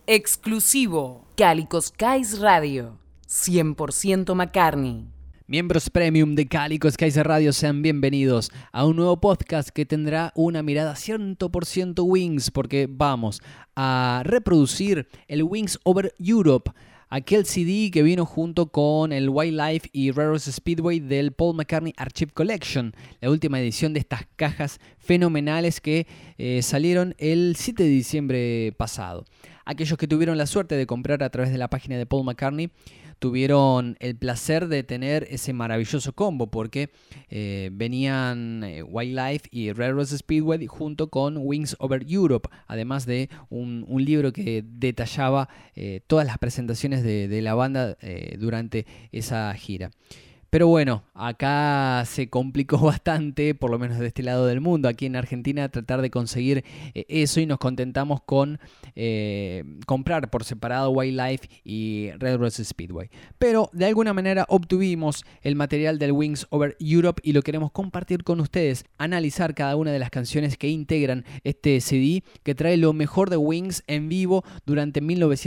Exclusivo. Calico Skies Radio. 100% McCartney. Miembros Premium de Calico Skies Radio, sean bienvenidos a un nuevo podcast que tendrá una mirada 100% Wings, porque vamos a reproducir el Wings Over Europe, aquel CD que vino junto con el Wildlife y Rarest Speedway del Paul McCartney Archive Collection, la última edición de estas cajas fenomenales que salieron el 7 de diciembre pasado. Aquellos que tuvieron la suerte de comprar a través de la página de Paul McCartney tuvieron el placer de tener ese maravilloso combo, porque venían Wildlife y Rarest Speedway junto con Wings Over Europe, además de un libro que detallaba todas las presentaciones de la banda durante esa gira. Pero bueno, acá se complicó bastante, por lo menos de este lado del mundo, aquí en Argentina, tratar de conseguir eso, y nos contentamos con comprar por separado Wildlife y Rarest Speedway. Pero de alguna manera obtuvimos el material del Wings Over Europe y lo queremos compartir con ustedes, analizar cada una de las canciones que integran este CD que trae lo mejor de Wings en vivo durante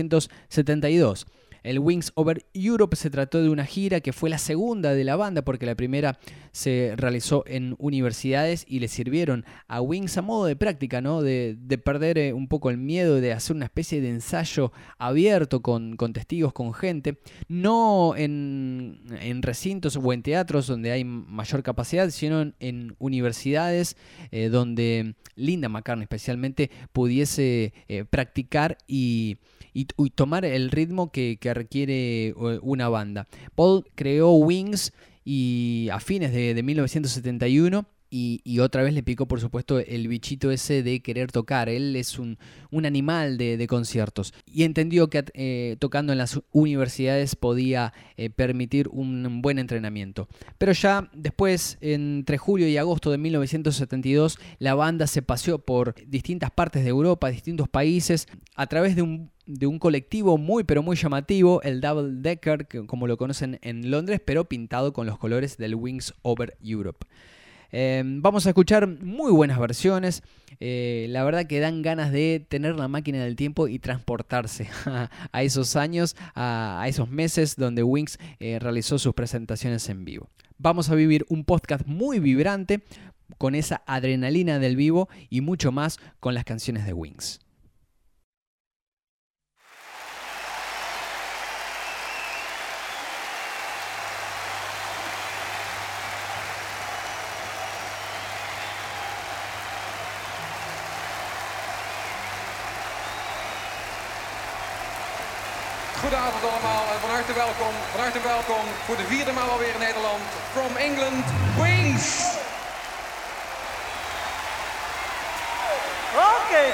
1972. El Wings Over Europe se trató de una gira que fue la segunda de la banda, porque la primera se realizó en universidades y le sirvieron a Wings a modo de práctica, ¿no? De perder un poco el miedo, de hacer una especie de ensayo abierto con testigos, con gente, no en recintos o en teatros donde hay mayor capacidad, sino en universidades donde Linda McCartney especialmente pudiese practicar y tomar el ritmo que requiere una banda. Paul creó Wings a fines de 1971 y otra vez le picó, por supuesto, el bichito ese de querer tocar. Él es un animal de conciertos y entendió que tocando en las universidades podía permitir un buen entrenamiento. Pero ya después, entre julio y agosto de 1972, la banda se paseó por distintas partes de Europa, distintos países, a través de un colectivo muy pero muy llamativo, el Double Decker, que, como lo conocen en Londres, pero pintado con los colores del Wings Over Europe. Vamos a escuchar muy buenas versiones. La verdad que dan ganas de tener la máquina del tiempo y transportarse a esos años, a esos meses donde Wings realizó sus presentaciones en vivo. Vamos a vivir un podcast muy vibrante, con esa adrenalina del vivo y mucho más con las canciones de Wings. Goedenavond allemaal en van harte welkom voor de vierde maal alweer in Nederland. From England, Wings! Okay.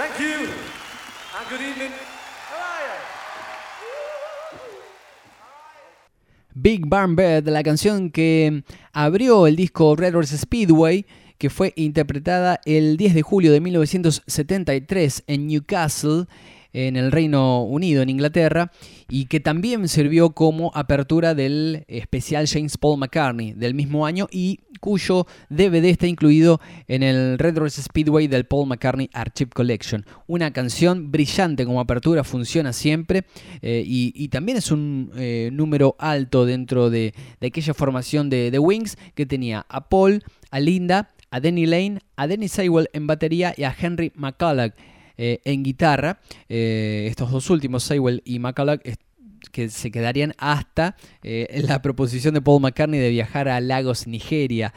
Thank you, and good evening. How are you? Big Barn Bed, la canción que abrió el disco Red Horse Speedway, que fue interpretada el 10 de julio de 1973 en Newcastle, en el Reino Unido, en Inglaterra, y que también sirvió como apertura del especial James Paul McCartney del mismo año y cuyo DVD está incluido en el Red Horse Speedway del Paul McCartney Archive Collection. Una canción brillante como apertura, funciona siempre y también es un número alto dentro de aquella formación de The Wings que tenía a Paul, a Linda, a Denny Laine, a Dennis Seiwell en batería y a Henry McCulloch en guitarra. Estos dos últimos, Seiwell y McCulloch, que se quedarían hasta la proposición de Paul McCartney de viajar a Lagos, Nigeria.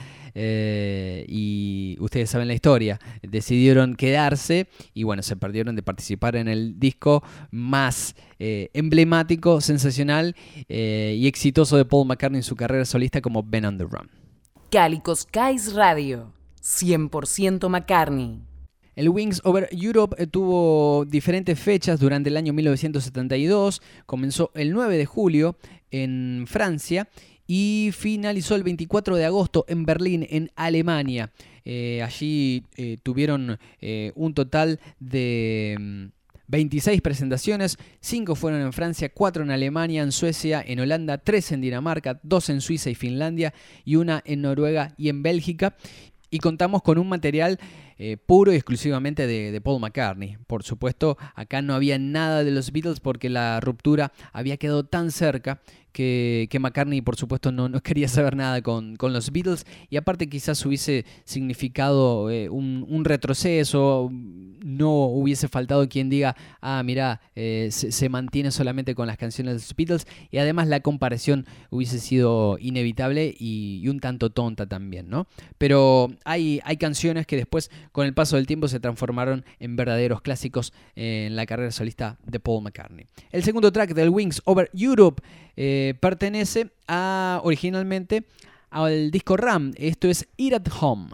Y ustedes saben la historia, decidieron quedarse y bueno, se perdieron de participar en el disco más emblemático, sensacional y exitoso de Paul McCartney en su carrera solista como Ben on the Run. Cálico Skies Radio, 100% McCartney. El Wings Over Europe tuvo diferentes fechas durante el año 1972. Comenzó el 9 de julio en Francia y finalizó el 24 de agosto en Berlín, en Alemania. Allí tuvieron un total de 26 presentaciones, 5 fueron en Francia, 4 en Alemania, en Suecia, en Holanda, 3 en Dinamarca, 2 en Suiza y Finlandia y 1 en Noruega y en Bélgica. Y contamos con un material puro y exclusivamente de Paul McCartney. Por supuesto, acá no había nada de los Beatles porque la ruptura había quedado tan cerca que McCartney, por supuesto, no quería saber nada con los Beatles. Y aparte quizás hubiese significado un retroceso, no hubiese faltado quien diga, mirá, se mantiene solamente con las canciones de los Beatles. Y además la comparación hubiese sido inevitable y un tanto tonta también, ¿no? Pero hay canciones que después, con el paso del tiempo, se transformaron en verdaderos clásicos en la carrera solista de Paul McCartney. El segundo track del Wings Over Europe pertenece originalmente al disco Ram. Esto es Eat at Home.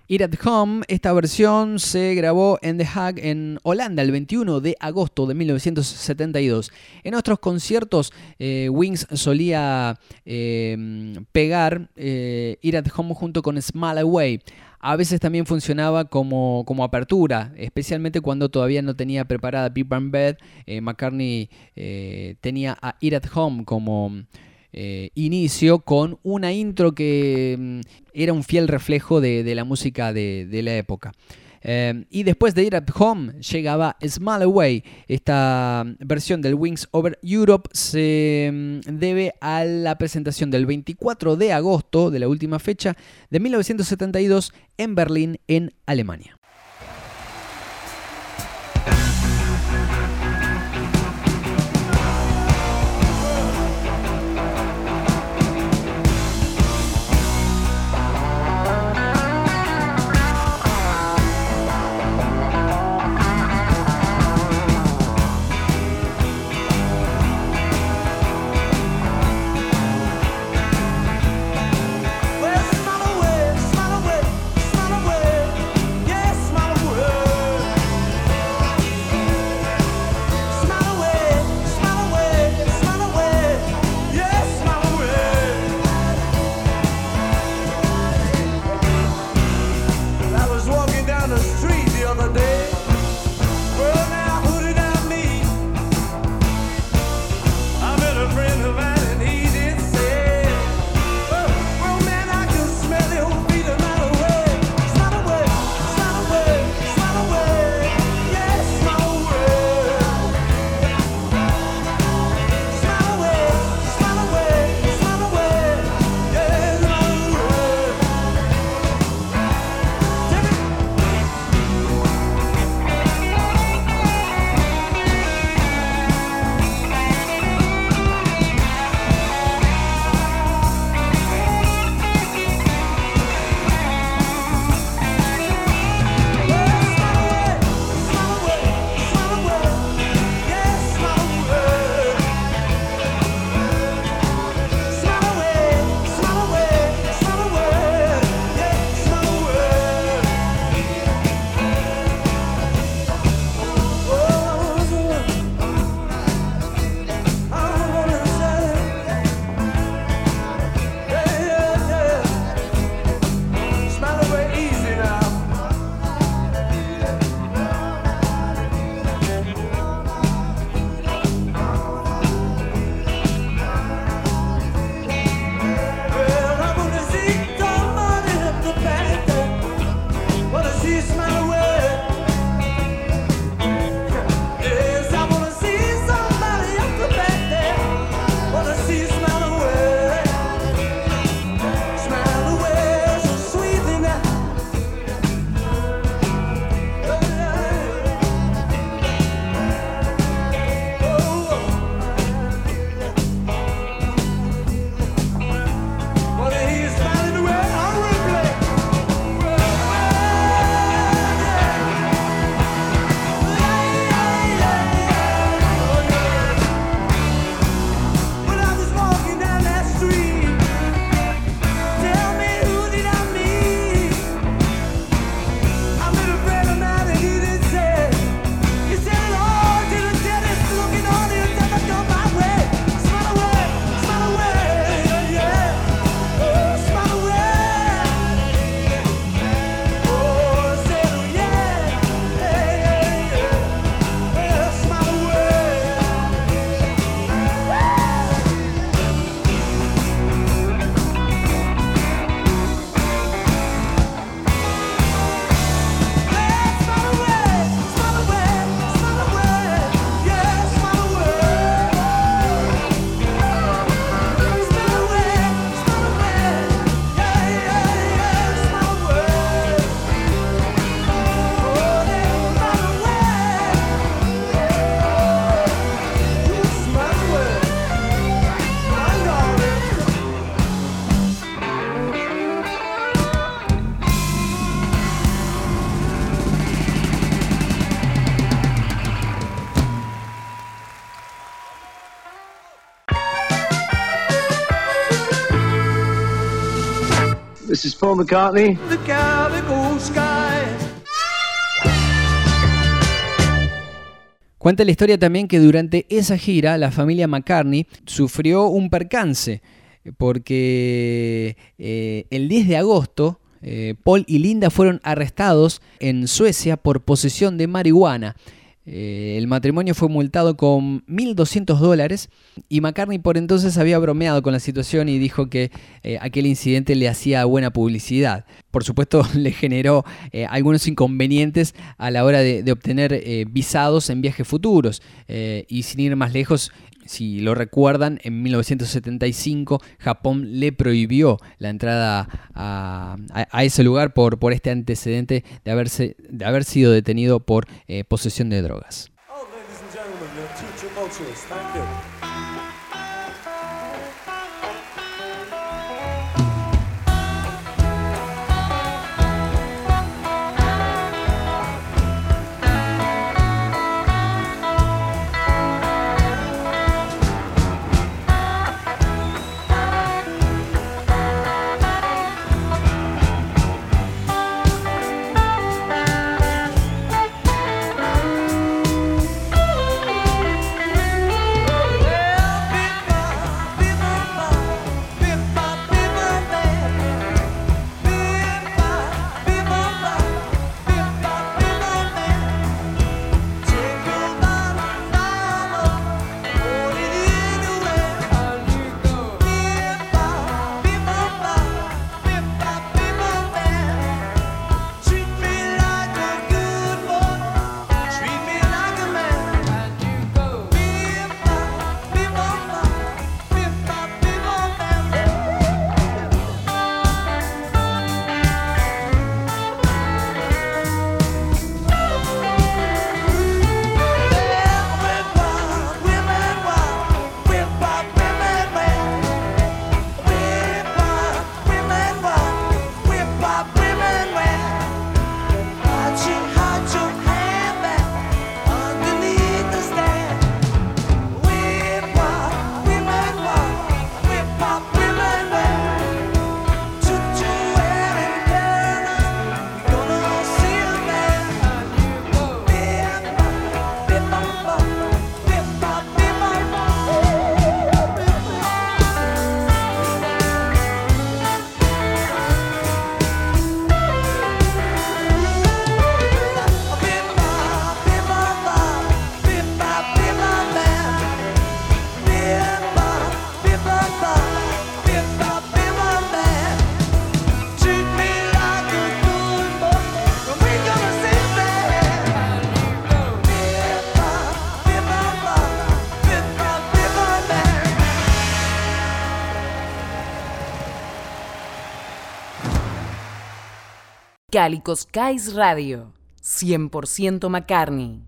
Here at Home, esta versión se grabó en The Hague en Holanda el 21 de agosto de 1972. En otros conciertos, Wings solía pegar Here at Home junto con Smile Away. A veces también funcionaba como apertura, especialmente cuando todavía no tenía preparada Big Band Bed. McCartney tenía a Here at Home como inicio, con una intro que era un fiel reflejo de la música de la época. Y después de Here at Home llegaba Smile Away. Esta versión del Wings Over Europe se debe a la presentación del 24 de agosto, de la última fecha, de 1972 en Berlín, en Alemania. Well, smile away, yes. This is Paul McCartney. The calico sky. Cuenta la historia también que durante esa gira la familia McCartney sufrió un percance porque el 10 de agosto Paul y Linda fueron arrestados en Suecia por posesión de marihuana. El matrimonio fue multado con $1.200 y McCartney por entonces había bromeado con la situación y dijo que aquel incidente le hacía buena publicidad. Por supuesto le generó algunos inconvenientes a la hora de obtener visados en viajes futuros y sin ir más lejos, si lo recuerdan, en 1975 Japón le prohibió la entrada a ese lugar por este antecedente de haber sido detenido por posesión de drogas. Oh, ladies and gentlemen, you're too tumultuous. Thank you. Calico Skies Radio, 100% McCartney.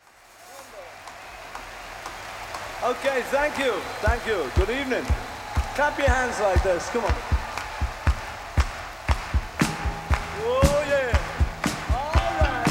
Okay, thank you. Thank you. Good evening. Clap your hands like this. Come on. Oh, yeah. All right.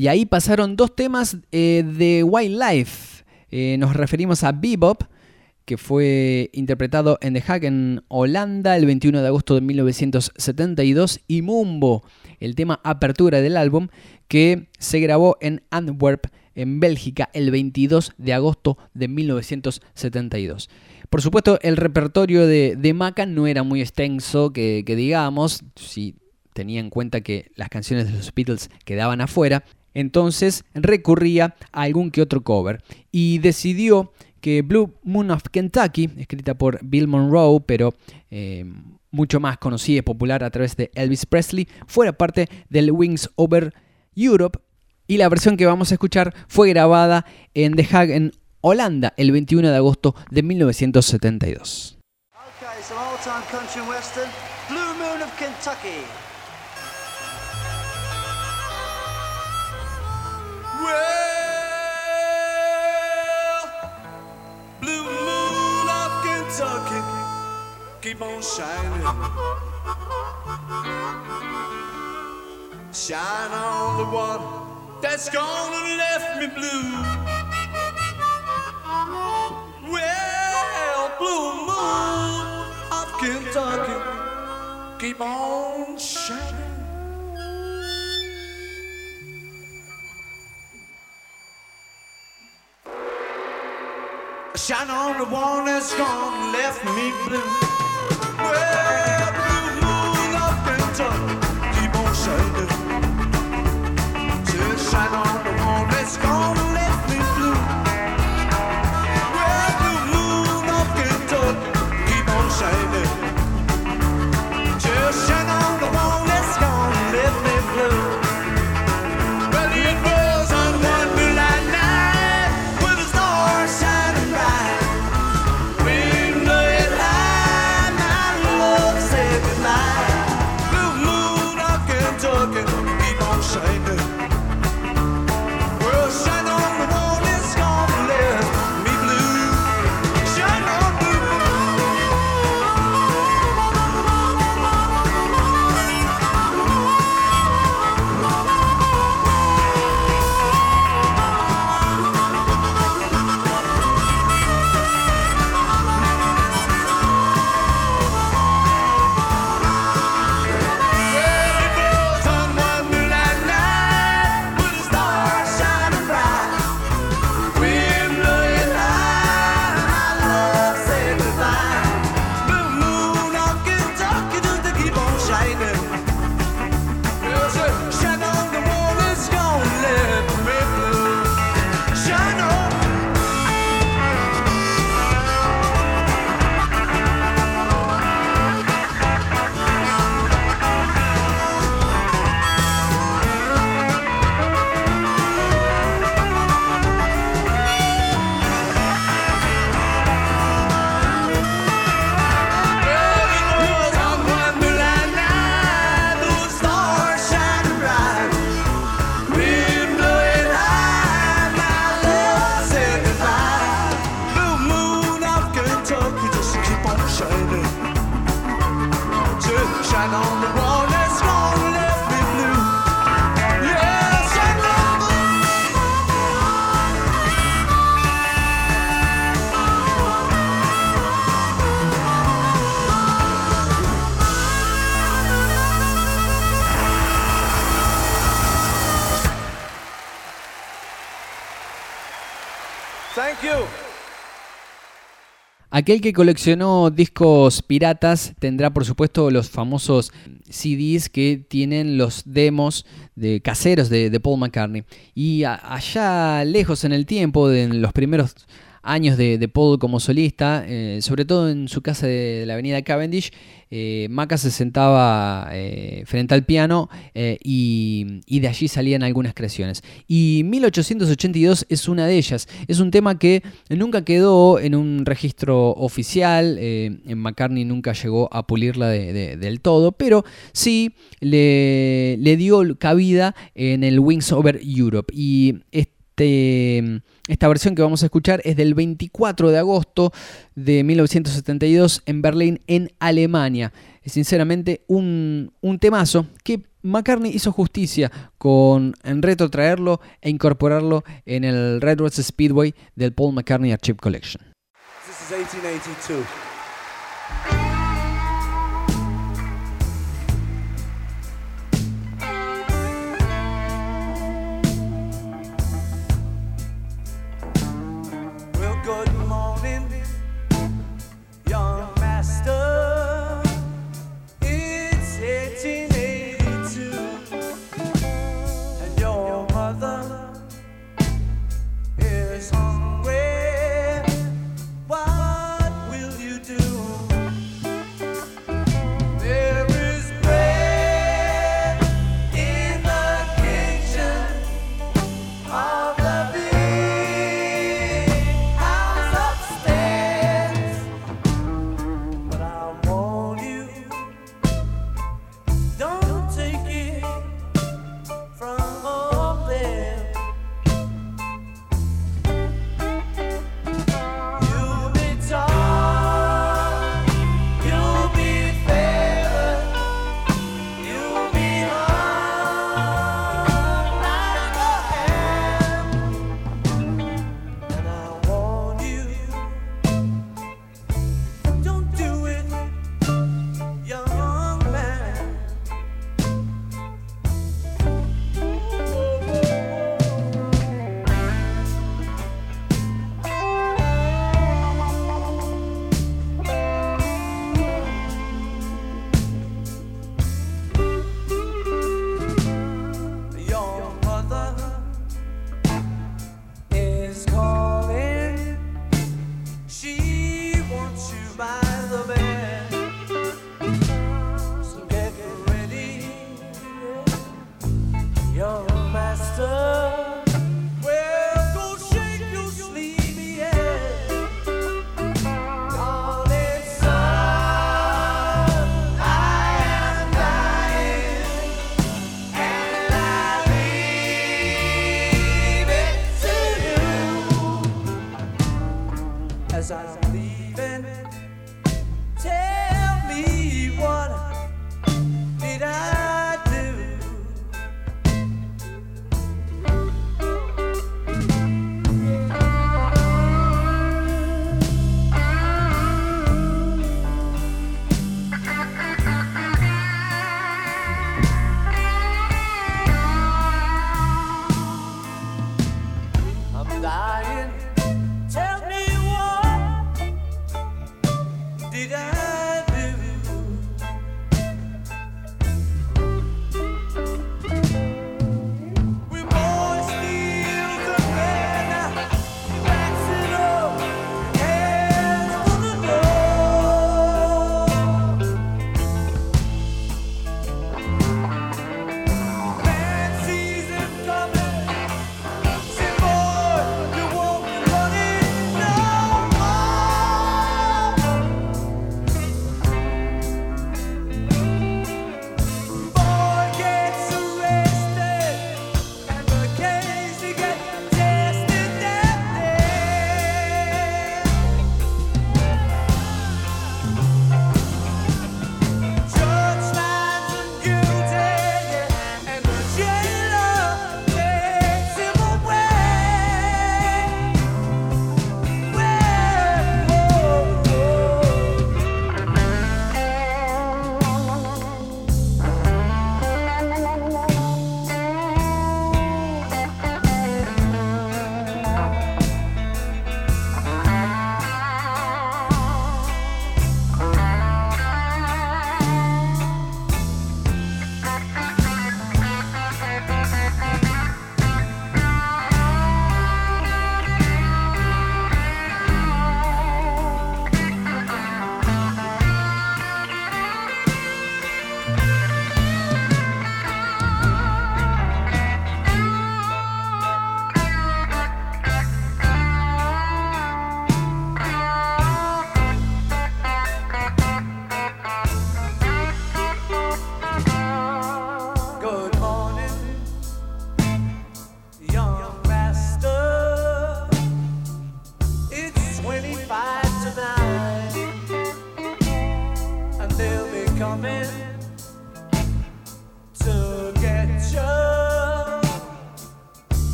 Y ahí pasaron 2 temas de Wildlife. Nos referimos a Bebop, que fue interpretado en The Hague en Holanda el 21 de agosto de 1972, y Mumbo, el tema apertura del álbum, que se grabó en Antwerp, en Bélgica, el 22 de agosto de 1972. Por supuesto, el repertorio de Macca no era muy extenso, que digamos, si tenía en cuenta que las canciones de los Beatles quedaban afuera, entonces recurría a algún que otro cover y decidió que Blue Moon of Kentucky, escrita por Bill Monroe, pero mucho más conocida y popular a través de Elvis Presley, fuera parte del Wings Over Europe, y la versión que vamos a escuchar fue grabada en The Hague en Holanda el 21 de agosto de 1972. Okay, some old-time country and western, Blue Moon of Kentucky. Well, blue moon of Kentucky, keep on shining. Shine on the one that's gone and left me blue. Well, blue moon of Kentucky, keep on shining. Shine on the one that's gone and left me blue. Well, blue moon of Kentucky, keep on shining. Shine on the one that's gone and left me blue. Well, blue moon of Kentucky, keep on shining. Just shine on the one that's gone and left me blue. Well, it was on one moonlight night with the stars shining bright. Wind blowing high, my love said goodnight. Blue moon of Kentucky, keep on shining. Shine on the one that's gonna let me blue. Shine on blue. Well, it was on one moonlight night with the stars shining bright. Wind blowing high, my love said goodbye. Blue moon of Kentucky, just to keep on shining. Yes, sir. Shine on the one that's gonna let me blue. Shine on. Well, it was on one moonlight night, those stars shining bright. Wind blowing high, my love said goodbye. Blue moon of Kentucky, just keep on shining. Just shine on the one that's gonna left me blue. Yeah, shine on the Thank you. Aquel que coleccionó discos piratas tendrá, por supuesto, los famosos CDs que tienen los demos de caseros de Paul McCartney. Y allá lejos en el tiempo, en los primeros años de Paul como solista, sobre todo en su casa de la avenida Cavendish, Macca se sentaba frente al piano y de allí salían algunas creaciones. Y 1882 es una de ellas. Es un tema que nunca quedó en un registro oficial. McCartney nunca llegó a pulirla del todo, pero sí le dio cabida en el Wings Over Europe. Y Esta versión que vamos a escuchar es del 24 de agosto de 1972 en Berlín, en Alemania. Es sinceramente un temazo que McCartney hizo justicia en retrotraerlo e incorporarlo en el Red Rocks Speedway del Paul McCartney Archive Collection. This is 1882. Well, good morning, young master. It's 1882, and your mother is hungry. What will you do?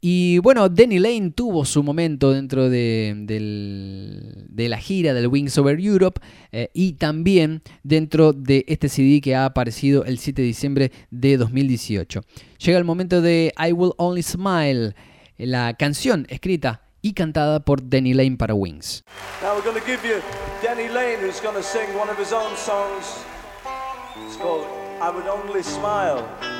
Y bueno, Denny Laine tuvo su momento dentro de la gira del Wings Over Europe y también dentro de este CD que ha aparecido el 7 de diciembre de 2018. Llega el momento de I Will Only Smile, la canción escrita y cantada por Denny Laine para Wings. Now we're going to give you Denny Laine, who's going to sing one of his own songs. It's called I Would Only Smile.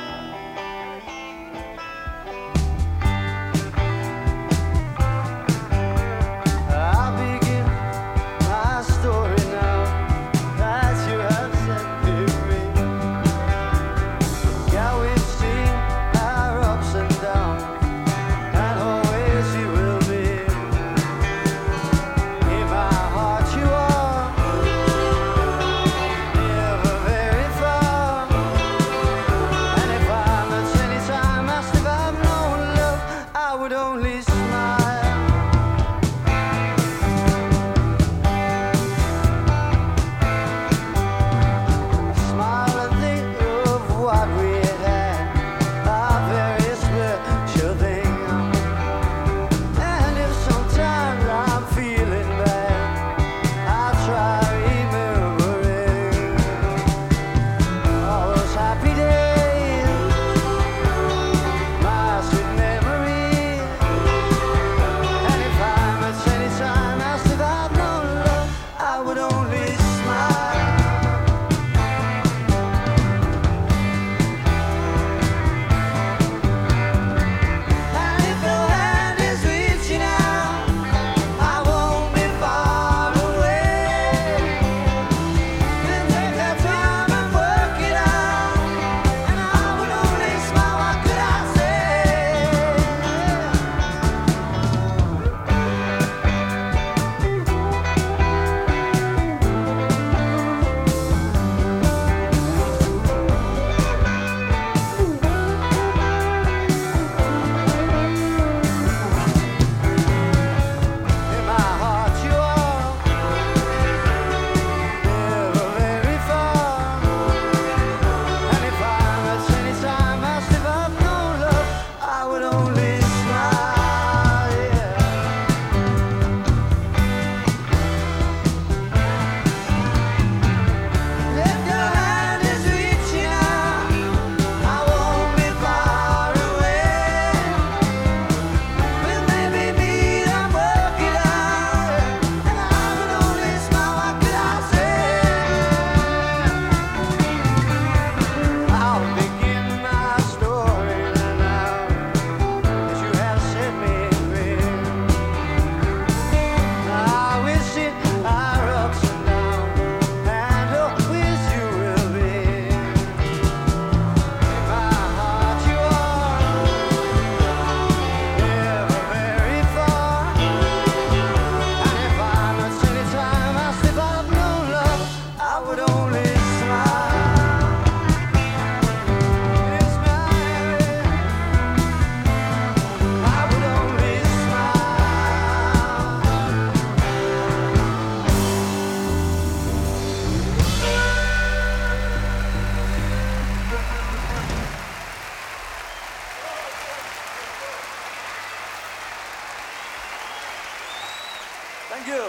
Thank you.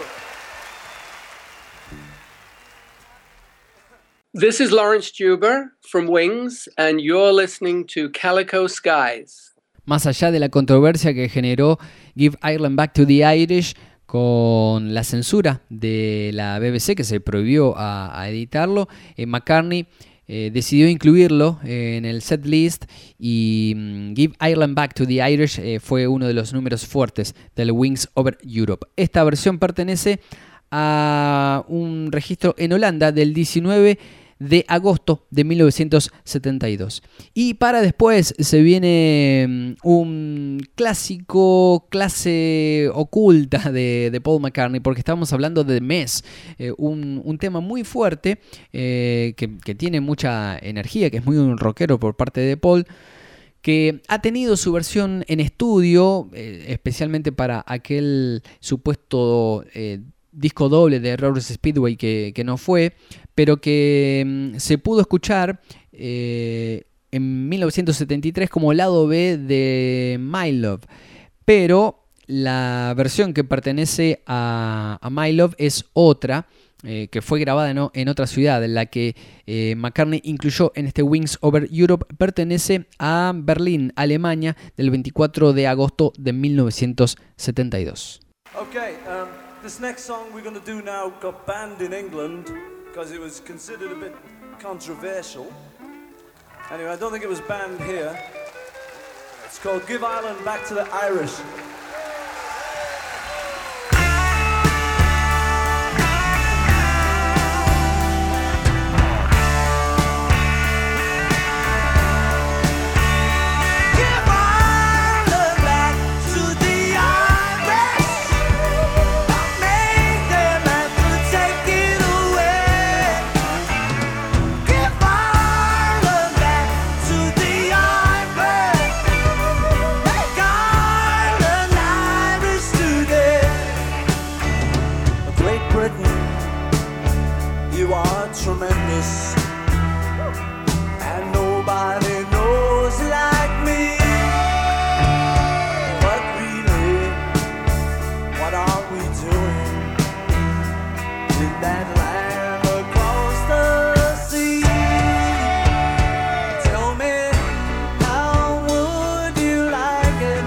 This is Lawrence Juber from Wings, and you're listening to Calico Skies. Más allá de la controversia que generó Give Ireland Back to the Irish con la censura de la BBC, que se prohibió a editarlo, McCartney decidió incluirlo en el set list y Give Ireland Back to the Irish fue uno de los números fuertes del Wings Over Europe. Esta versión pertenece a un registro en Holanda del 19 de agosto de 1972. Y para después se viene un clásico, clase oculta de Paul McCartney, porque estamos hablando de Mess, un tema muy fuerte que tiene mucha energía, que es muy un rockero por parte de Paul, que ha tenido su versión en estudio, especialmente para aquel supuesto disco doble de Rose Speedway que no fue, pero que se pudo escuchar en 1973 como lado B de My Love, pero la versión que pertenece a My Love es otra, que fue grabada en otra ciudad. La que McCartney incluyó en este Wings Over Europe pertenece a Berlín, Alemania, del 24 de agosto de 1972. Okay, this next song we're going to do now got banned in England because it was considered a bit controversial. Anyway, I don't think it was banned here. It's called Give Ireland Back to the Irish. Tremendous, and nobody knows like me. But really, what are we doing in that land across the sea? Tell me, how would you like it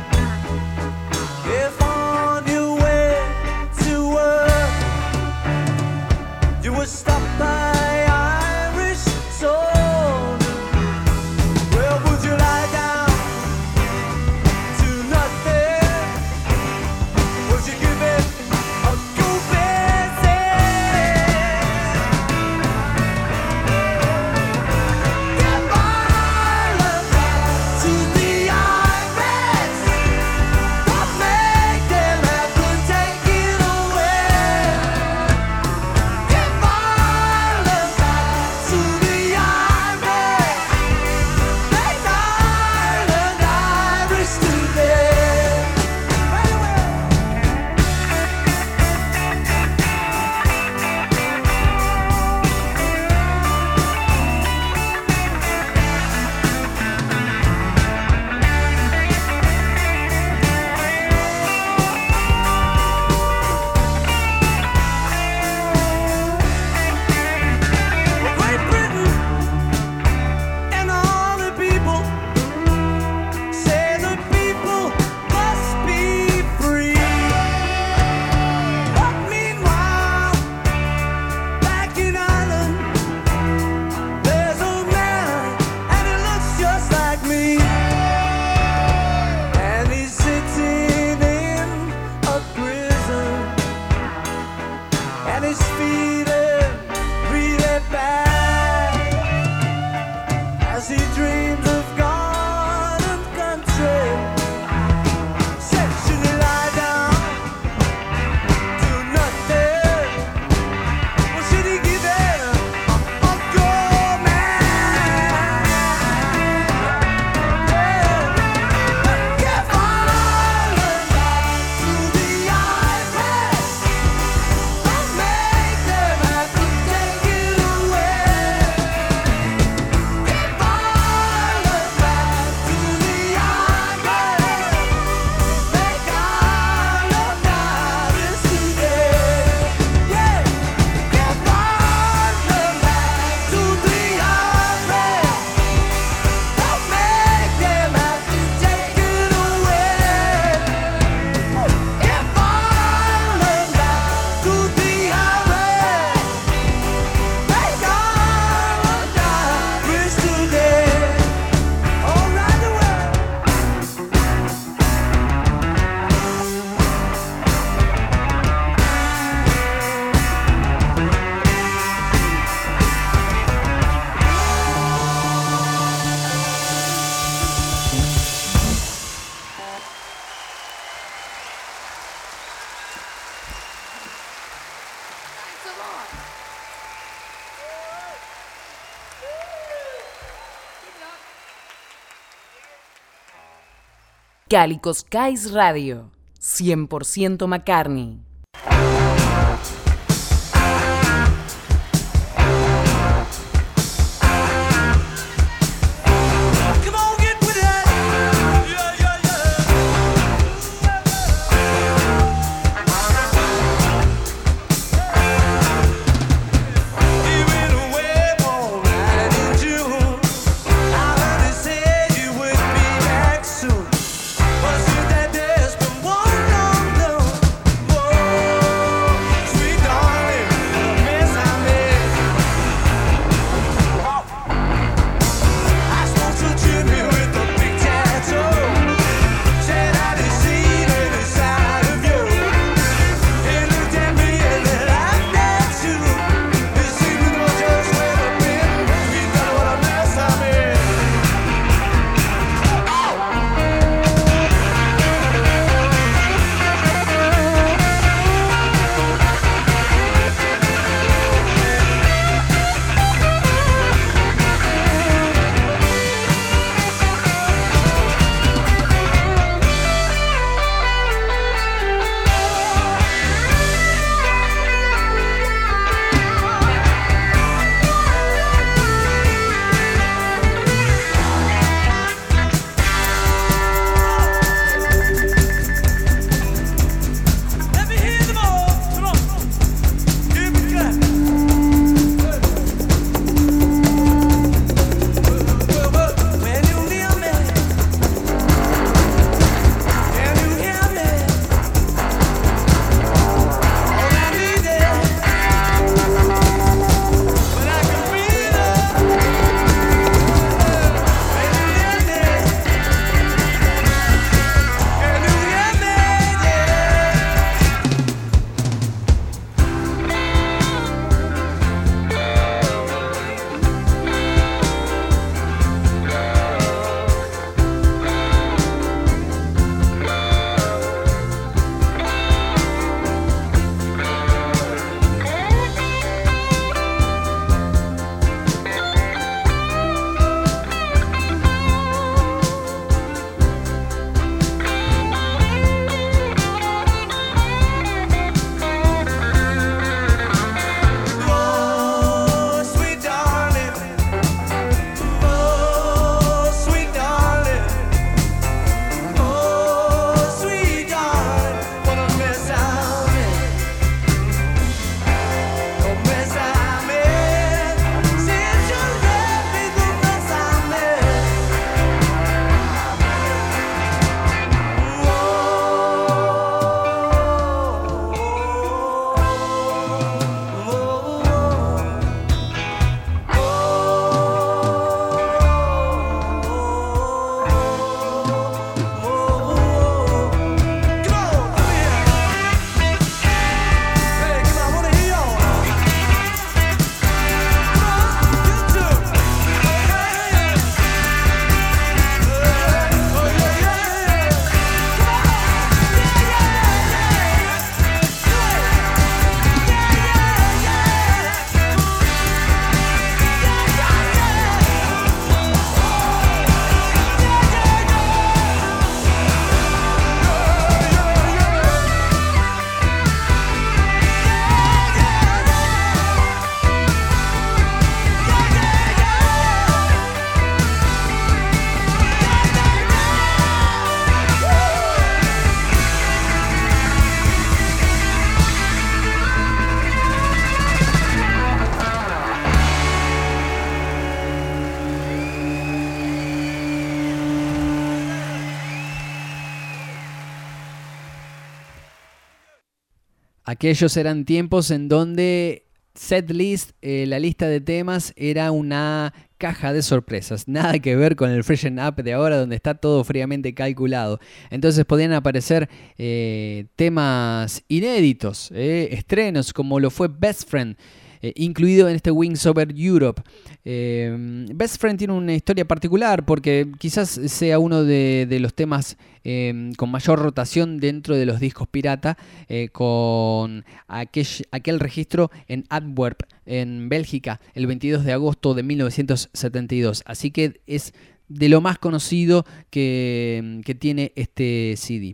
if on your way to work you were stopped by Irish soldiers? Well, would you lie down to nothing? Would you give it a go busy? Give Ireland back to the Irish. What make them have to take it away? Give Ireland back to the Irish. Make Ireland Irish today. Right away. Great Britain and all the people say the people must be free. But meanwhile, back in Ireland, there's a man and he looks just like me. And he's sitting in a prison, and he's feeling really bad as he dreams of God and country. Said, should he lie down to nothing, or should he give it a go, man? Give Ireland back to the Irish. Don't make them have to take it away. Give Ireland back to the Irish. Make Ireland Irish today. Yeah. Give Ireland back to the Irish. Don't make them have to take it away. Give Ireland back to the Irish. Make Ireland Irish today. All right away. Cálico Skies Radio, 100% McCartney. Aquellos eran tiempos en donde setlist, la lista de temas, era una caja de sorpresas. Nada que ver con el Freshen Up de ahora, donde está todo fríamente calculado. Entonces podían aparecer temas inéditos, estrenos, como lo fue Best Friend, incluido en este Wings Over Europe. Best Friend tiene una historia particular porque quizás sea uno de los temas con mayor rotación dentro de los discos pirata, con aquel registro en Antwerp, en Bélgica, el 22 de agosto de 1972. Así que es de lo más conocido que tiene este CD.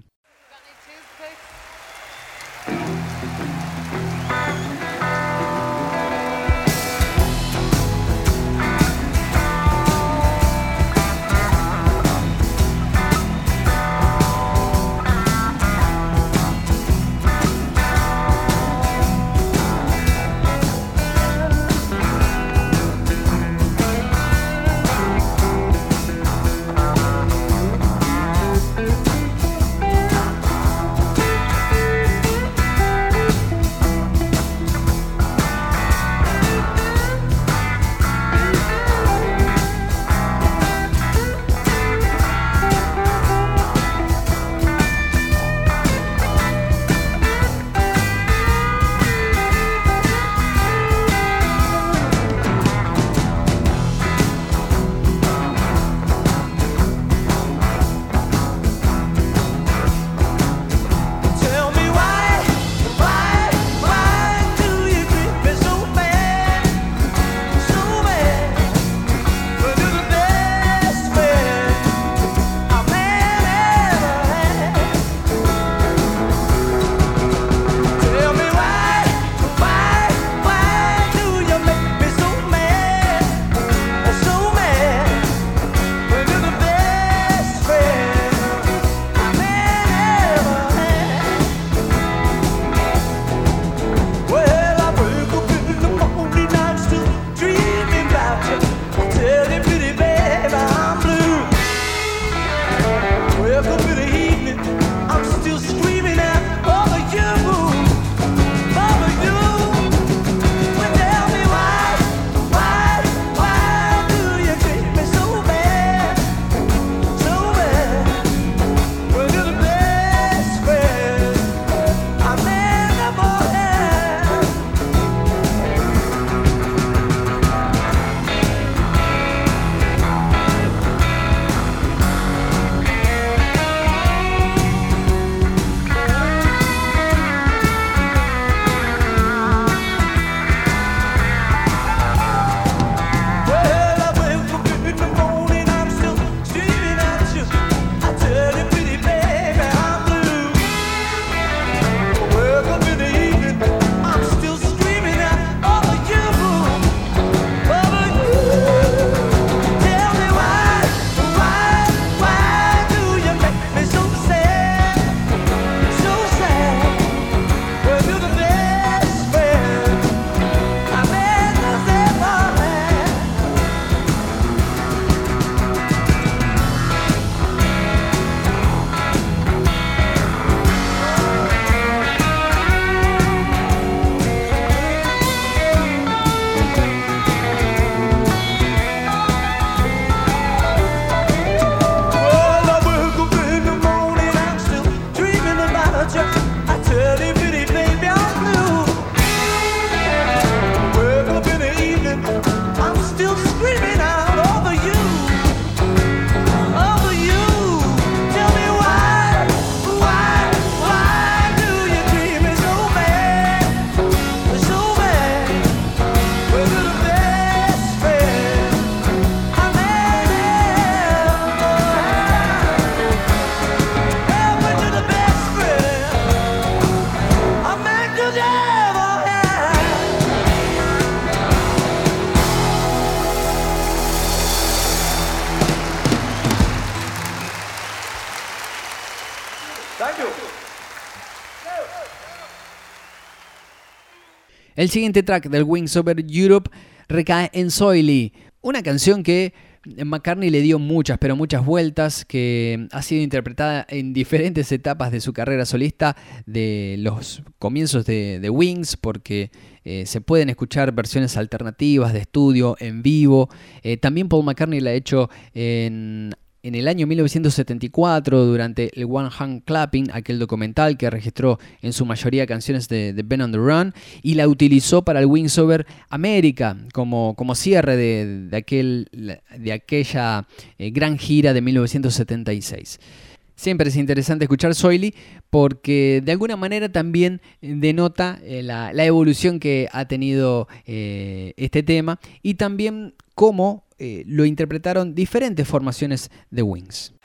El siguiente track del Wings Over Europe recae en Soily, una canción que McCartney le dio muchas, pero muchas vueltas, que ha sido interpretada en diferentes etapas de su carrera solista, de los comienzos de Wings, porque se pueden escuchar versiones alternativas de estudio, en vivo. También Paul McCartney la ha hecho en el año 1974 durante el One Hand Clapping, aquel documental que registró en su mayoría canciones de Ben on the Run, y la utilizó para el Wings Over America como cierre de aquella gran gira de 1976. Siempre es interesante escuchar Soily porque de alguna manera también denota la evolución que ha tenido este tema, y también cómo lo interpretaron diferentes formaciones de Wings.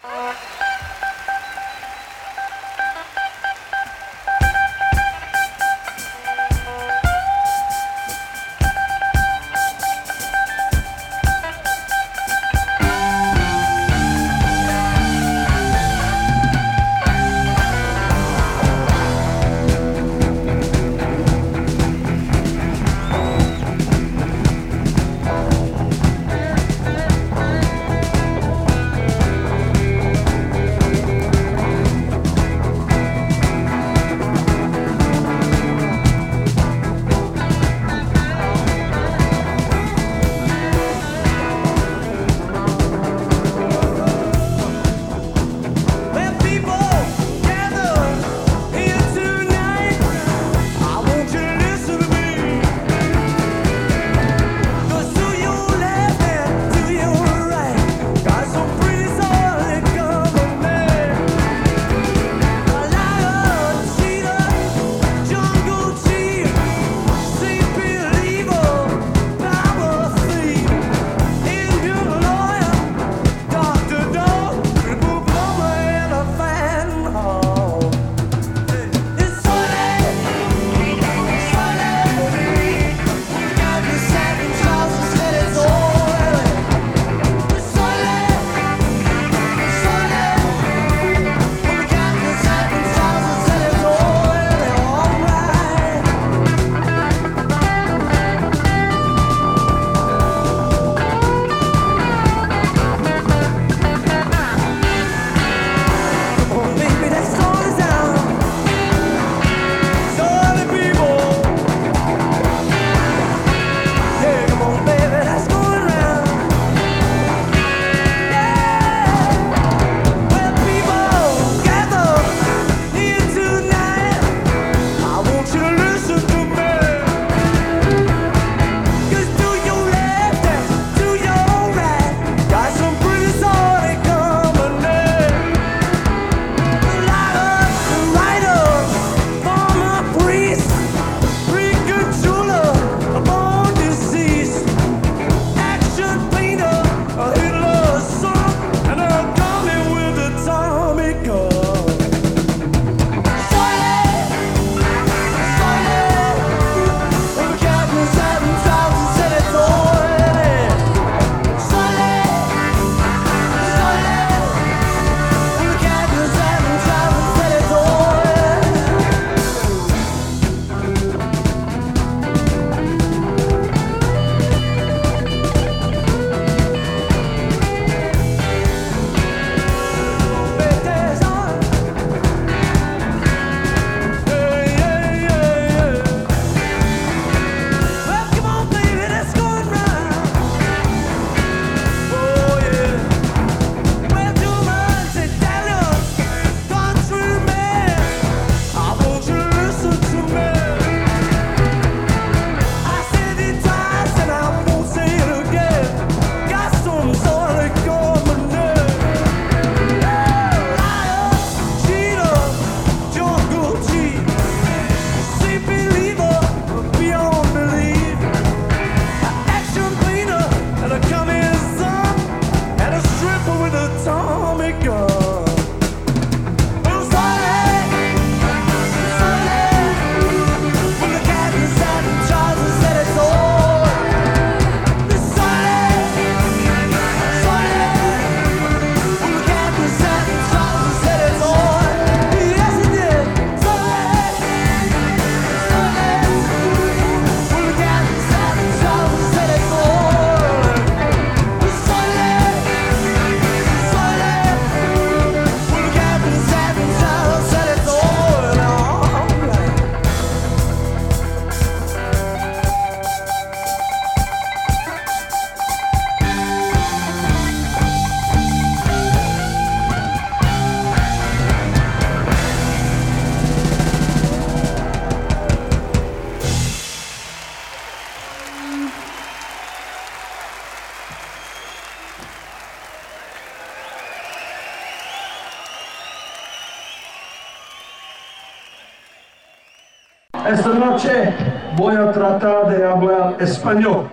Esta noche voy a tratar de hablar español.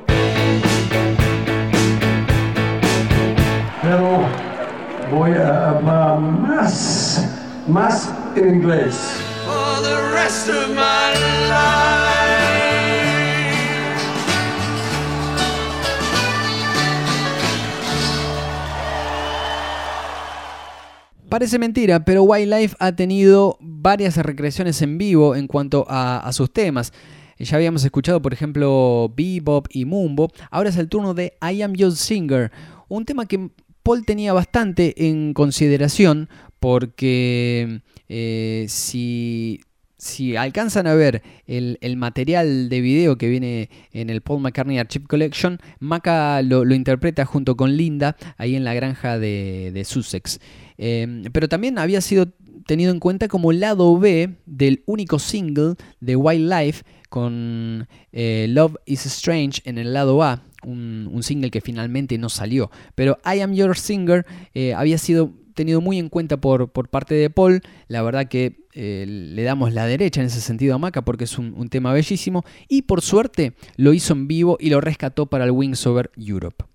Pero voy a hablar más inglés. For the rest of my life. Parece mentira, pero Wildlife ha tenido varias recreaciones en vivo en cuanto a sus temas. Ya habíamos escuchado, por ejemplo, Bebop y Mumbo. Ahora es el turno de I Am Your Singer, un tema que Paul tenía bastante en consideración porque si alcanzan a ver el material de video que viene en el Paul McCartney Archive Collection, Macca lo interpreta junto con Linda ahí en la granja de Sussex. Pero también había sido tenido en cuenta como lado B del único single de Wildlife con Love is Strange en el lado A, un single que finalmente no salió. Pero I Am Your Singer había sido tenido muy en cuenta por parte de Paul. La verdad que le damos la derecha en ese sentido a Macca porque es un tema bellísimo y por suerte lo hizo en vivo y lo rescató para el Wings Over Europe.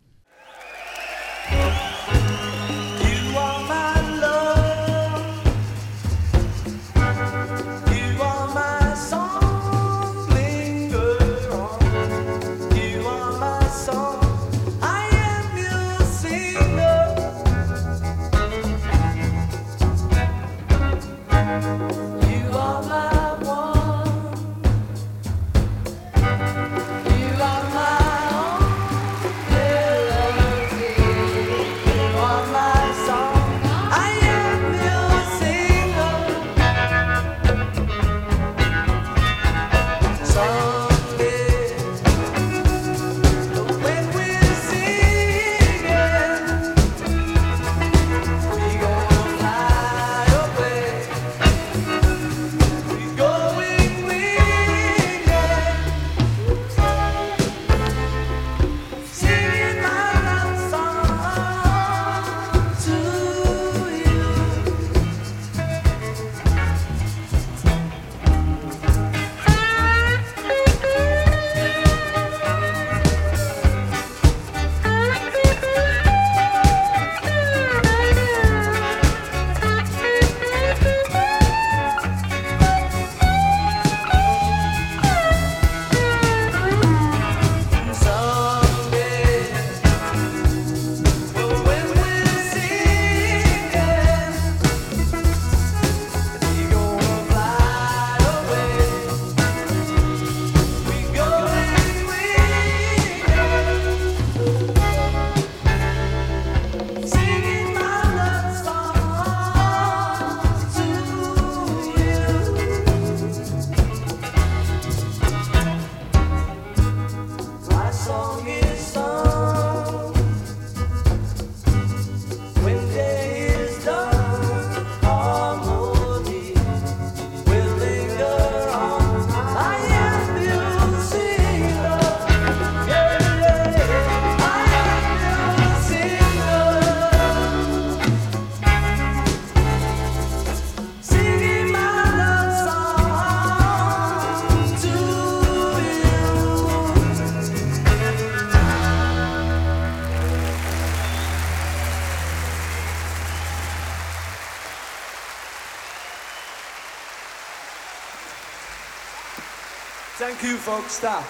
Thank you, folks. Stop.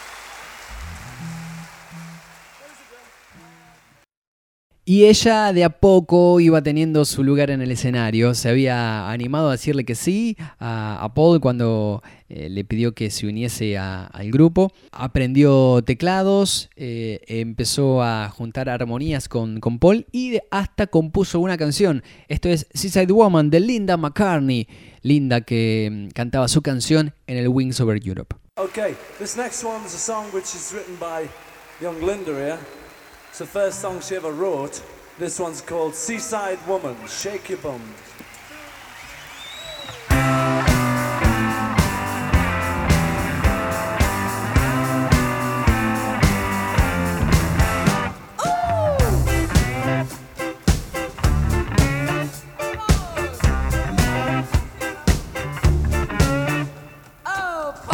Y ella de a poco iba teniendo su lugar en el escenario. Se había animado a decirle que sí a Paul cuando le pidió que se uniese al grupo. Aprendió teclados, empezó a juntar armonías con Paul y hasta compuso una canción. Esto es Seaside Woman de Linda McCartney. Linda que cantaba su canción en el Wings Over Europe. Okay, this next one is a song which is written by young Linda here. It's the first song she ever wrote. This one's called Seaside Woman, Shake Your Bum. Oh,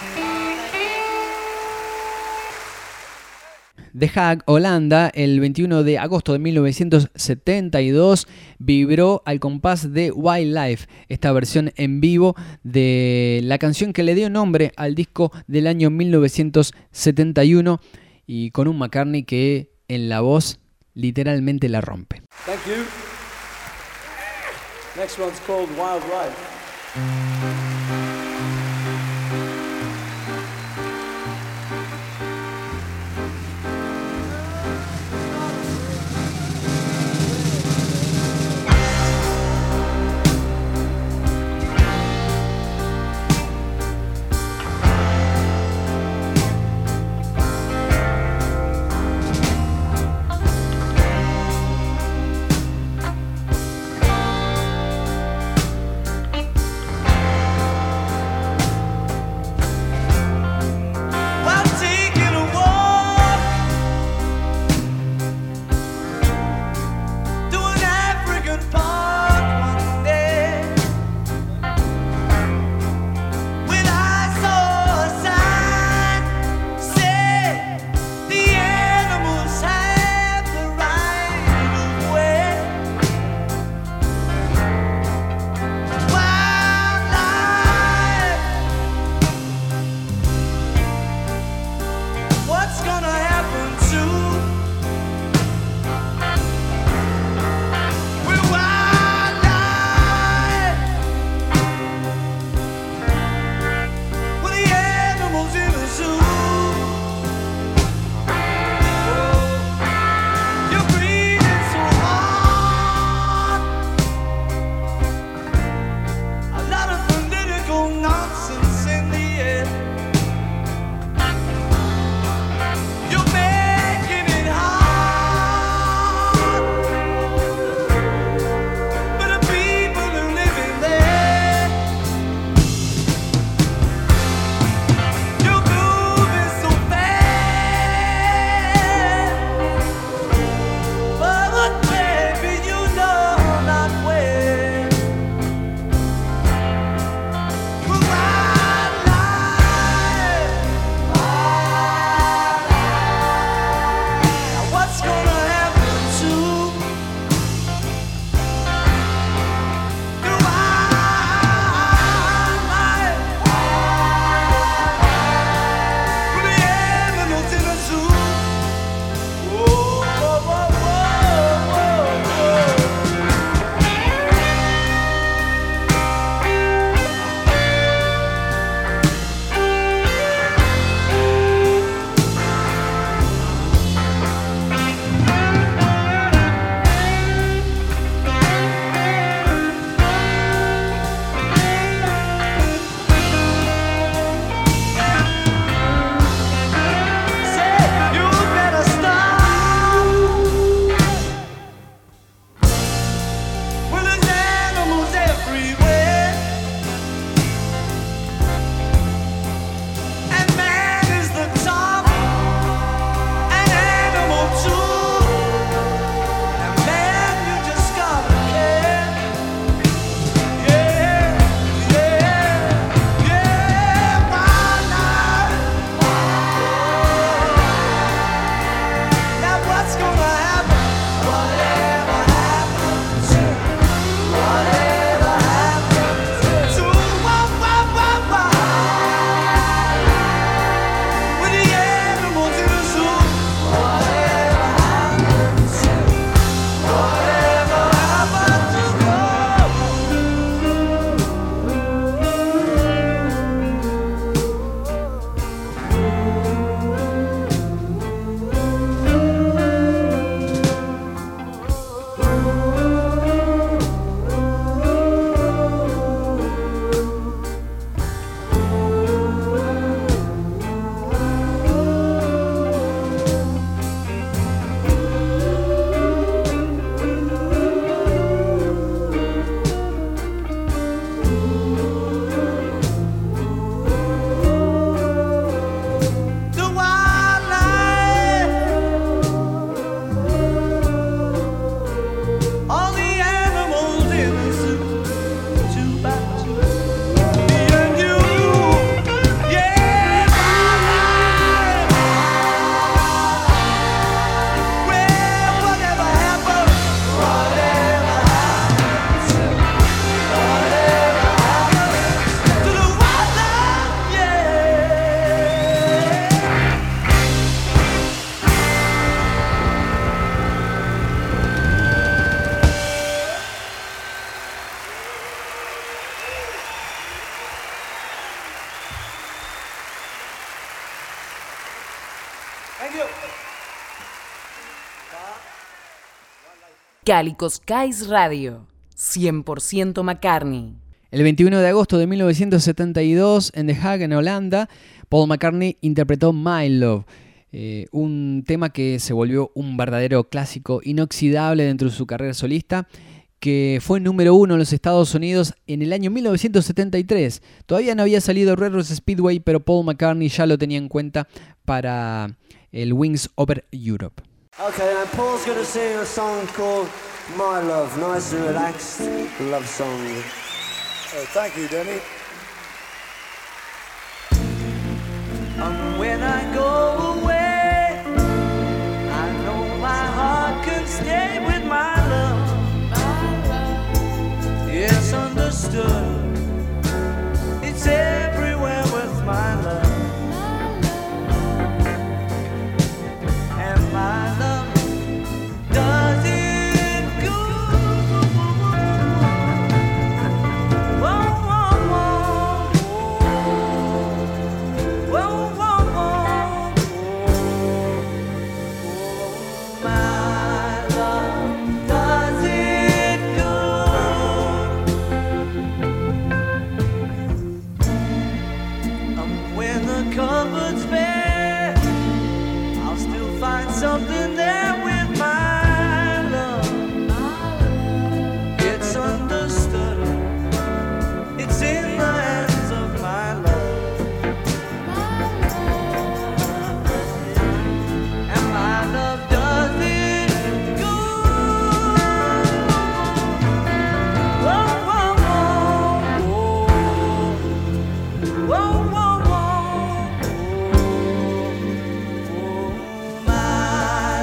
The Hague, Holanda, el 21 de agosto de 1972, vibró al compás de Wildlife, esta versión en vivo de la canción que le dio nombre al disco del año 1971, y con un McCartney que en la voz literalmente la rompe. Thank you. Next one's called Wildlife. Thank you. Calico Skies Radio, 100% McCartney. El 21 de agosto de 1972, en The Hague, en Holanda, Paul McCartney interpretó My Love, un tema que se volvió un verdadero clásico inoxidable dentro de su carrera solista, que fue número 1 en los Estados Unidos en el año 1973. Todavía no había salido Red Rose Speedway, pero Paul McCartney ya lo tenía en cuenta para el Wings Over Europe. Okay, now Paul's going to sing a song called My Love, nice and relaxed love song. Oh, thank you, Denny. And when I go away, I know my heart can stay with my love. It's understood. It's everywhere with my love. And my love does it good. Whoa, whoa, whoa. Whoa, whoa, whoa. My love does it good. When the cupboard's bare, I'll still find something there with my love. It's understood. It's in the hands of my love. And my love does it good. Whoa, whoa, whoa. Whoa, whoa, whoa. My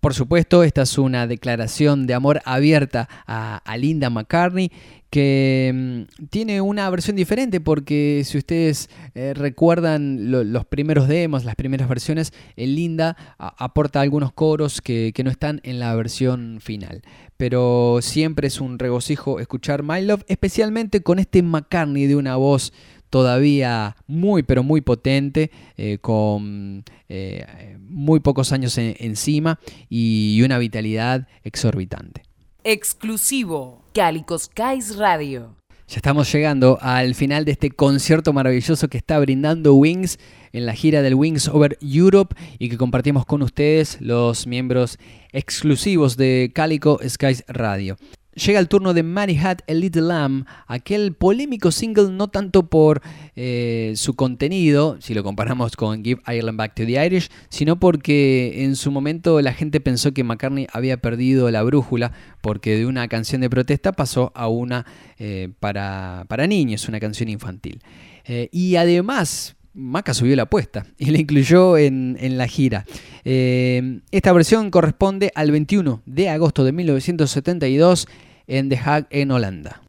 por supuesto, esta es una declaración de amor abierta a Linda McCartney, que tiene una versión diferente porque si ustedes recuerdan los primeros demos, las primeras versiones, Linda aporta algunos coros que no están en la versión final. Pero siempre es un regocijo escuchar My Love, especialmente con este McCartney de una voz todavía muy pero muy potente, con muy pocos años encima y una vitalidad exorbitante. Exclusivo, Calico Skies Radio. Ya estamos llegando al final de este concierto maravilloso que está brindando Wings en la gira del Wings Over Europe y que compartimos con ustedes, los miembros exclusivos de Calico Skies Radio. Llega el turno de Mary Had a Little Lamb, aquel polémico single no tanto por su contenido, si lo comparamos con Give Ireland Back to the Irish, sino porque en su momento la gente pensó que McCartney había perdido la brújula porque de una canción de protesta pasó a una para niños, una canción infantil. Y además Maca subió la apuesta y la incluyó en la gira. Esta versión corresponde al 21 de agosto de 1972 en The Hague, en Holanda.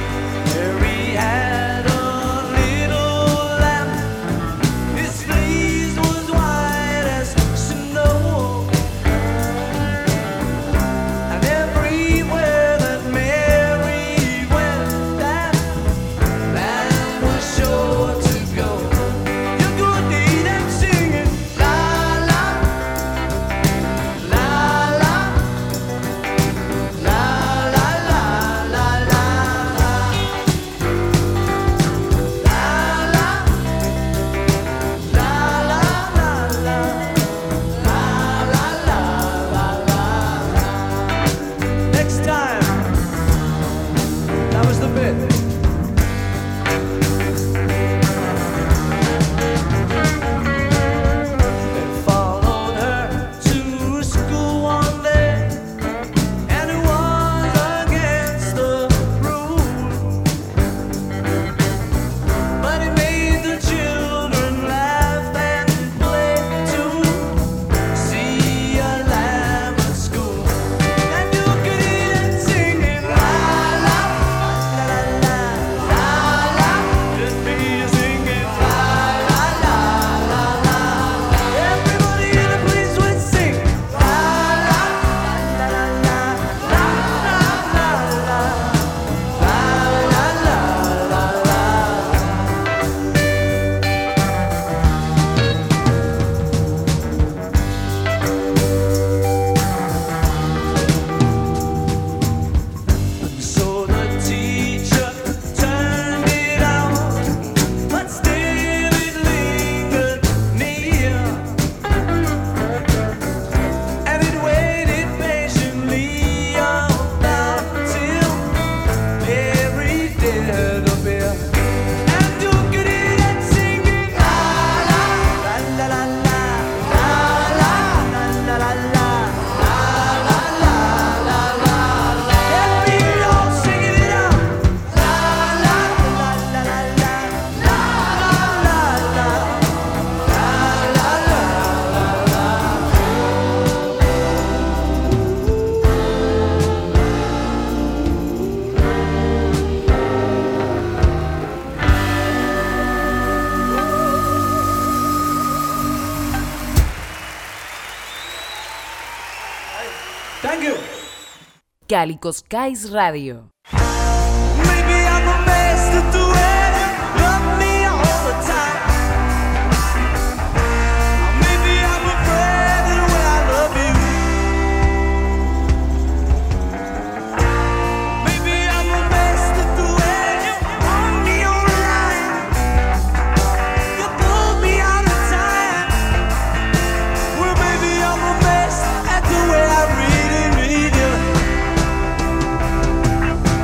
Thank you. Calico Skies Radio. Maybe I'm a mess to do it. Love me all the time. Maybe I'm afraid of the way I love you. Maybe I'm a mess to do it. You want me online. You pull me out of time. Well, maybe I'm a mess at the way I really need you.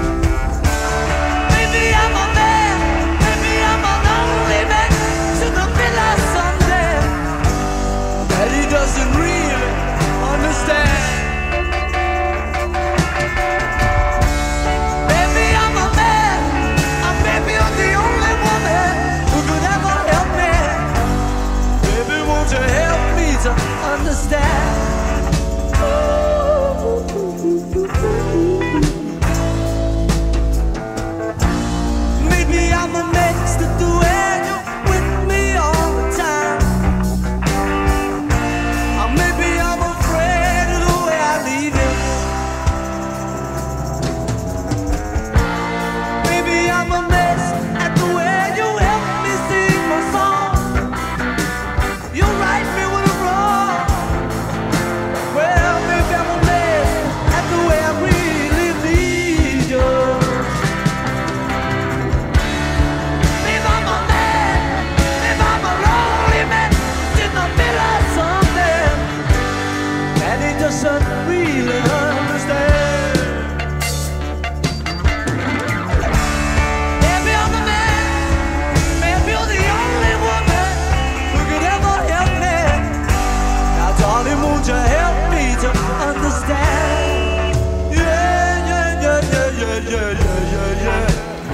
and he doesn't really understand. Maybe I'm the man, maybe you're the only woman who could ever help me. Now darling, won't you help me to understand? Yeah, yeah, yeah, yeah, yeah, yeah, yeah, yeah.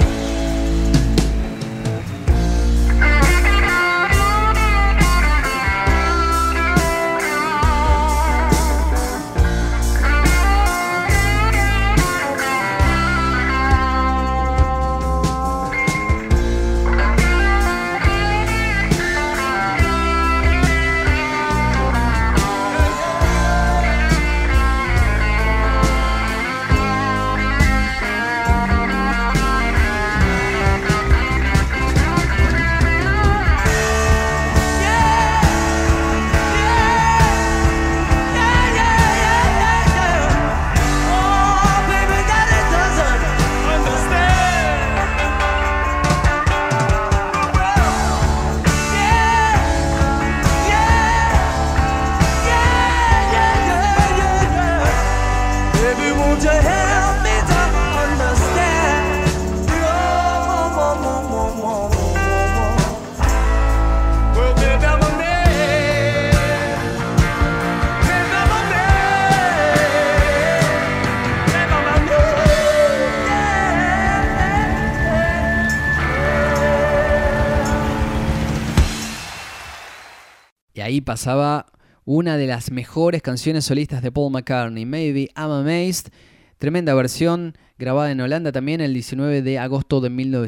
Y ahí pasaba una de las mejores canciones solistas de Paul McCartney, Maybe I'm Amazed. Tremenda versión, grabada en Holanda también el 19 de agosto de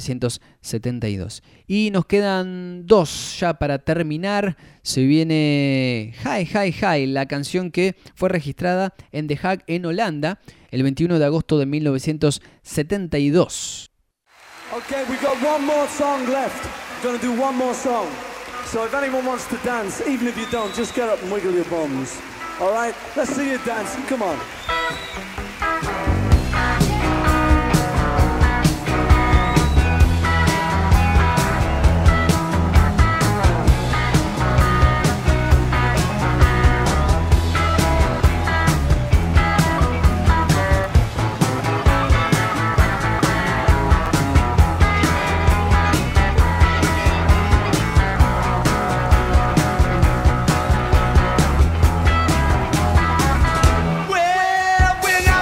1972. Y nos quedan dos ya para terminar. Se viene Hi, Hi, Hi, la canción que fue registrada en The Hague en Holanda el 21 de agosto de 1972. Okay, we got one more song left. We're gonna do one more song. So if anyone wants to dance, even if you don't, just get up and wiggle your bums. All right, let's see you dancing. Come on. Well, when I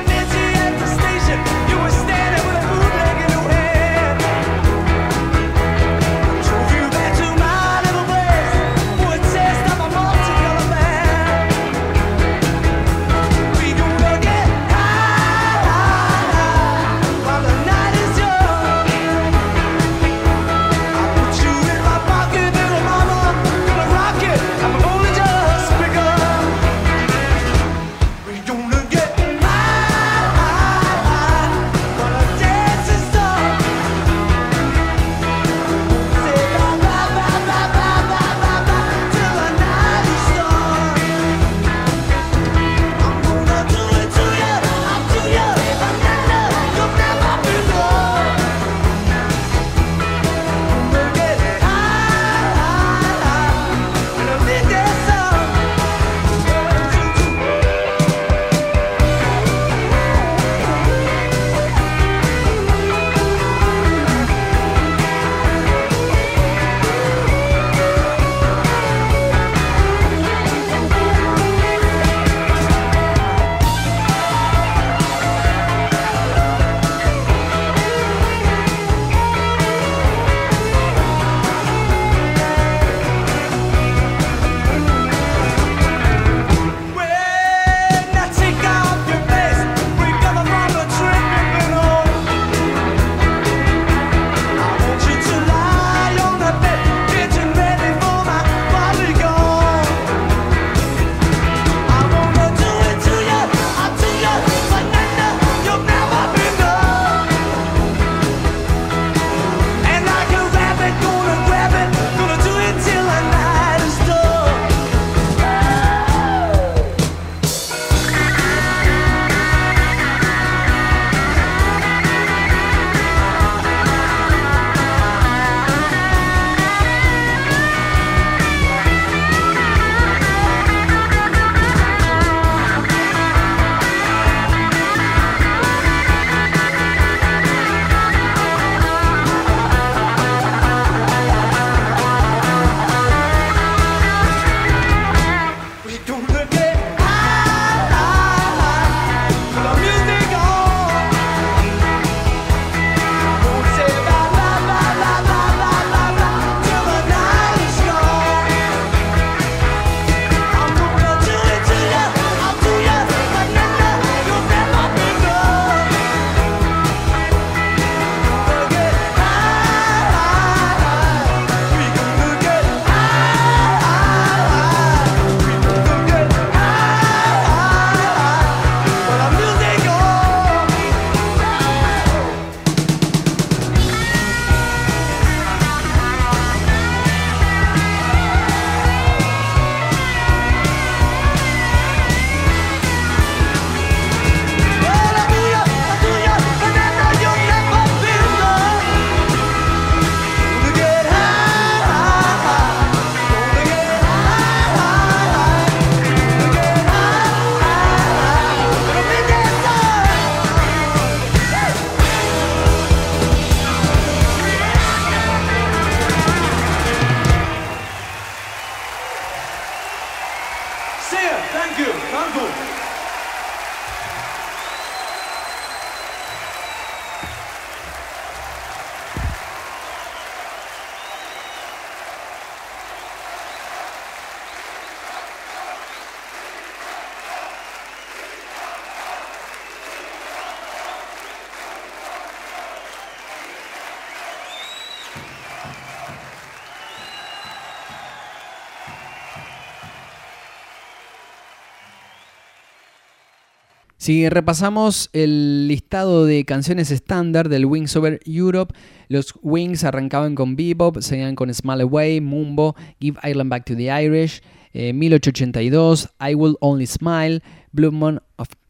Si repasamos el listado de canciones estándar del Wings Over Europe, los Wings arrancaban con Bebop, seguían con Smile Away, Mumbo, Give Ireland Back to the Irish, 1882, I Will Only Smile, Blue Moon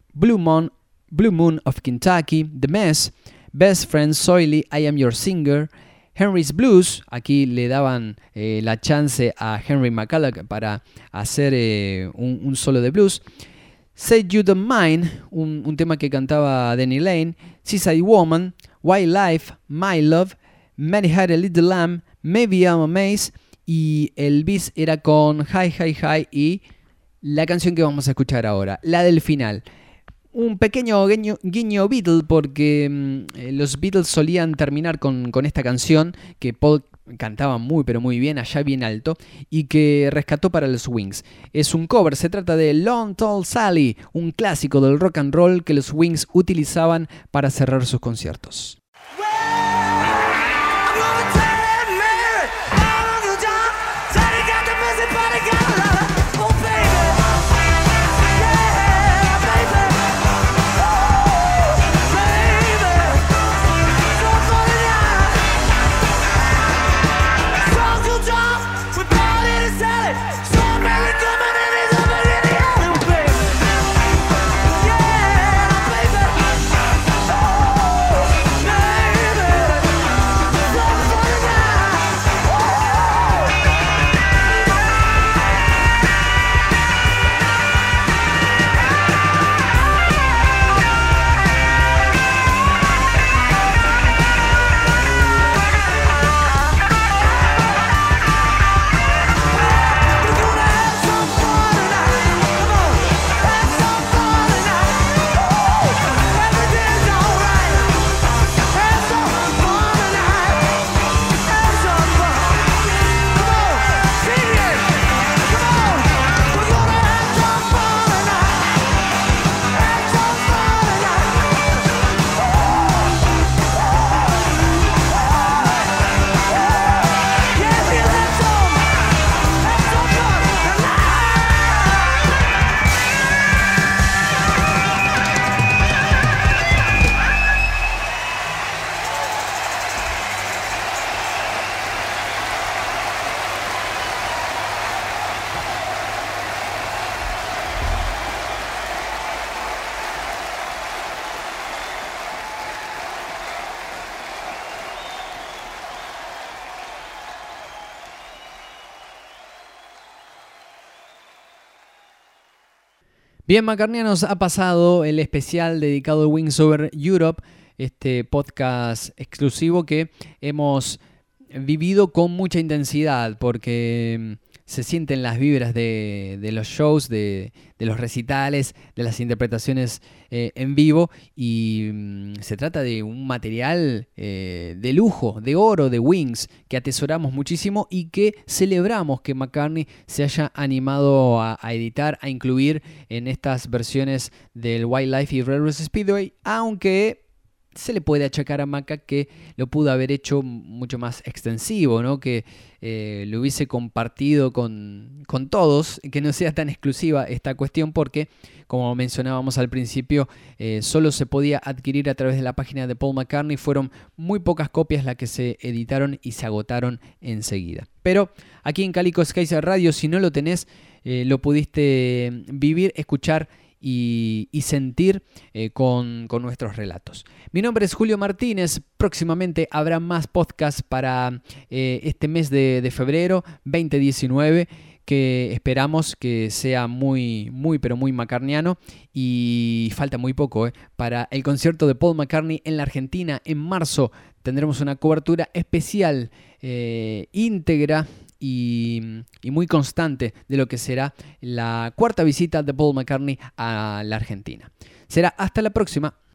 of Kentucky, The Mess, Best Friends, Soily, I Am Your Singer, Henry's Blues. Aquí le daban la chance a Henry McCulloch para hacer un solo de blues. Say You Don't Mind, un tema que cantaba Denny Lane, Seaside Woman, Wildlife, My Love, Many Had a Little Lamb, Maybe I'm Amazed, y el bis era con Hi Hi Hi y la canción que vamos a escuchar ahora, la del final. Un pequeño guiño Beatle, porque los Beatles solían terminar con esta canción que Paul cantaba muy pero muy bien, allá bien alto, y que rescató para los Wings. Es un cover, se trata de Long Tall Sally, un clásico del rock and roll que los Wings utilizaban para cerrar sus conciertos. Bien, McCartnianos, ha pasado el especial dedicado a Wings Over Europe, este podcast exclusivo que hemos vivido con mucha intensidad porque se sienten las vibras de los shows, de los recitales, de las interpretaciones en vivo, y se trata de un material de lujo, de oro, de Wings, que atesoramos muchísimo y que celebramos que McCartney se haya animado a editar, a incluir en estas versiones del Wildlife y Red Rose Speedway, aunque se le puede achacar a Maca que lo pudo haber hecho mucho más extensivo, ¿no? Que lo hubiese compartido con todos, que no sea tan exclusiva esta cuestión, porque, como mencionábamos al principio, solo se podía adquirir a través de la página de Paul McCartney. Fueron muy pocas copias las que se editaron y se agotaron enseguida. Pero aquí en Calico Skies Radio, si no lo tenés, lo pudiste vivir, escuchar y sentir con nuestros relatos. Mi nombre es Julio Martínez. Próximamente habrá más podcasts para este mes de febrero 2019, que esperamos que sea muy pero muy macarniano, y falta muy poco para el concierto de Paul McCartney en la Argentina. En marzo tendremos una cobertura especial, íntegra y muy constante de lo que será la cuarta visita de Paul McCartney a la Argentina. Será hasta la próxima.